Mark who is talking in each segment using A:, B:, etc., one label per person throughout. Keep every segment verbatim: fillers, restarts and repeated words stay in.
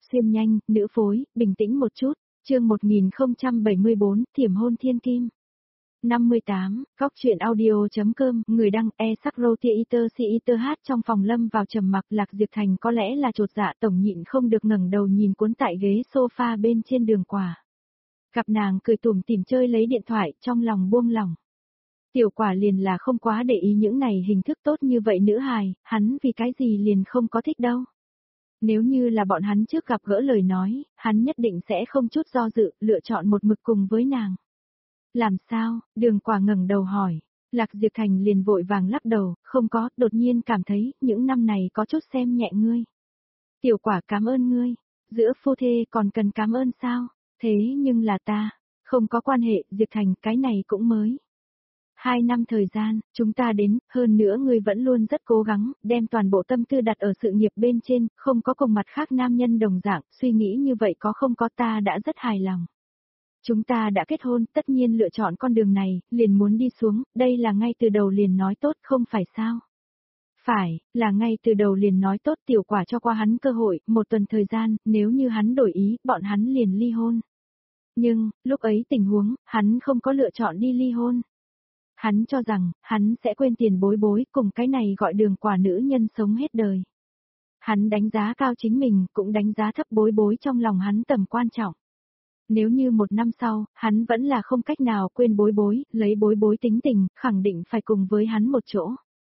A: xuyên nhanh, nữ phối, bình tĩnh một chút, chương một nghìn không trăm bảy mươi bốn, Thiểm hôn thiên kim. năm mươi tám, Góc truyện audio.com, người đăng e sắc rô tia iter si iter hát trong phòng lâm vào trầm mặc. Lạc Diệp Thành có lẽ là chột dạ, tổng nhịn không được ngẩng đầu nhìn cuốn tại ghế sofa bên trên Đường Quả. Gặp nàng cười tủm tỉm chơi lấy điện thoại, trong lòng buông lỏng. Tiểu Quả liền là không quá để ý những này hình thức tốt như vậy nữ hài, hắn vì cái gì liền không có thích đâu. Nếu như là bọn hắn trước gặp gỡ lời nói, hắn nhất định sẽ không chút do dự, lựa chọn một mực cùng với nàng. Làm sao? Đường Quả ngẩng đầu hỏi. Lạc Diệp Thành liền vội vàng lắc đầu, không có, đột nhiên cảm thấy, những năm này có chút xem nhẹ ngươi. Tiểu Quả cảm ơn ngươi, giữa phu thê còn cần cảm ơn sao? Thế nhưng là ta, không có quan hệ, Diệp Thành, cái này cũng mới. Hai năm thời gian, chúng ta đến, hơn nữa ngươi vẫn luôn rất cố gắng, đem toàn bộ tâm tư đặt ở sự nghiệp bên trên, không có cùng mặt khác nam nhân đồng dạng, suy nghĩ như vậy có không có ta đã rất hài lòng. Chúng ta đã kết hôn, tất nhiên lựa chọn con đường này, liền muốn đi xuống, đây là ngay từ đầu liền nói tốt không phải sao? Phải, là ngay từ đầu liền nói tốt. Tiểu Quả cho qua hắn cơ hội, một tuần thời gian, nếu như hắn đổi ý, bọn hắn liền ly hôn. Nhưng, lúc ấy tình huống, hắn không có lựa chọn đi ly hôn. Hắn cho rằng, hắn sẽ quên tiền bối bối, cùng cái này gọi Đường Quả nữ nhân sống hết đời. Hắn đánh giá cao chính mình, cũng đánh giá thấp bối bối trong lòng hắn tầm quan trọng. Nếu như một năm sau, hắn vẫn là không cách nào quên bối bối, lấy bối bối tính tình, khẳng định phải cùng với hắn một chỗ.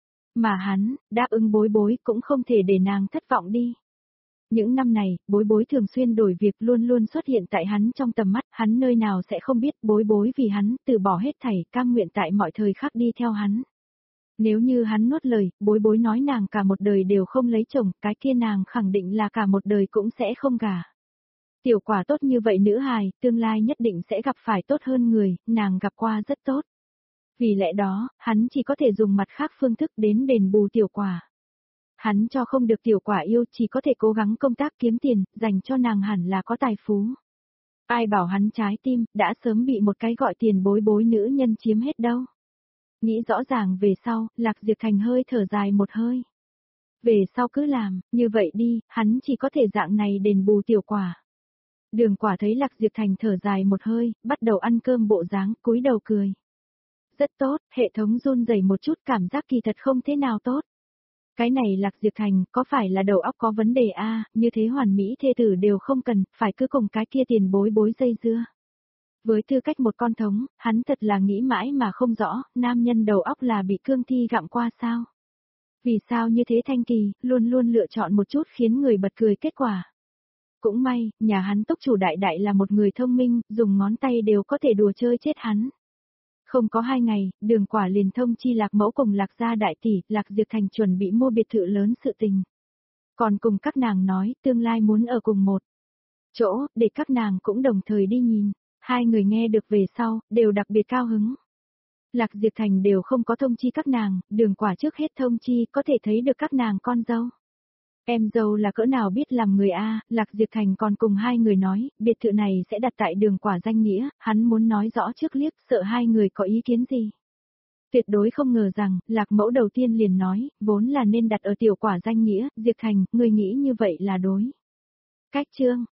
A: Mà hắn, đáp ứng bối bối cũng không thể để nàng thất vọng đi. Những năm này, bối bối thường xuyên đổi việc, luôn luôn xuất hiện tại hắn trong tầm mắt, hắn nơi nào sẽ không biết bối bối vì hắn, từ bỏ hết thảy, cam nguyện tại mọi thời khắc đi theo hắn. Nếu như hắn nuốt lời, bối bối nói nàng cả một đời đều không lấy chồng, cái kia nàng khẳng định là cả một đời cũng sẽ không gả. Tiểu Quả tốt như vậy nữ hài, tương lai nhất định sẽ gặp phải tốt hơn người, nàng gặp qua rất tốt. Vì lẽ đó, hắn chỉ có thể dùng mặt khác phương thức đến đền bù Tiểu Quả. Hắn cho không được Tiểu Quả yêu, chỉ có thể cố gắng công tác kiếm tiền, dành cho nàng hẳn là có tài phú. Ai bảo hắn trái tim, đã sớm bị một cái gọi tiền bối bối nữ nhân chiếm hết đâu. Nghĩ rõ ràng về sau, Lạc Diệp Thành hơi thở dài một hơi. Về sau cứ làm, như vậy đi, hắn chỉ có thể dạng này đền bù Tiểu Quả. Đường Quả thấy Lạc Diệp Thành thở dài một hơi, bắt đầu ăn cơm bộ dáng, cúi đầu cười. Rất tốt, hệ thống run rẩy một chút, cảm giác kỳ thật không thế nào tốt. Cái này Lạc Diệp Thành, có phải là đầu óc có vấn đề a? À, như thế hoàn mỹ thê tử đều không cần, phải cứ cùng cái kia tiền bối bối dây dưa. Với tư cách một con thống, hắn thật là nghĩ mãi mà không rõ, nam nhân đầu óc là bị cương thi gặm qua sao? Vì sao như thế Thanh Kỳ, luôn luôn lựa chọn một chút khiến người bật cười kết quả. Cũng may, nhà hắn túc chủ đại đại là một người thông minh, dùng ngón tay đều có thể đùa chơi chết hắn. Không có hai ngày, Đường Quả liền thông chi Lạc Mẫu cùng Lạc gia đại tỷ, Lạc Diệp Thành chuẩn bị mua biệt thự lớn sự tình. Còn cùng các nàng nói, tương lai muốn ở cùng một chỗ, để các nàng cũng đồng thời đi nhìn. Hai người nghe được về sau, đều đặc biệt cao hứng. Lạc Diệp Thành đều không có thông chi các nàng, Đường Quả trước hết thông chi, có thể thấy được các nàng con dâu. Em dâu là cỡ nào biết làm người a? Lạc Diệp Thành còn cùng hai người nói, biệt thự này sẽ đặt tại Đường Quả danh nghĩa, hắn muốn nói rõ trước liếc, sợ hai người có ý kiến gì. Tuyệt đối không ngờ rằng, Lạc Mẫu đầu tiên liền nói, vốn là nên đặt ở Tiểu Quả danh nghĩa, Diệp Thành, người nghĩ như vậy là đối. Cách chương,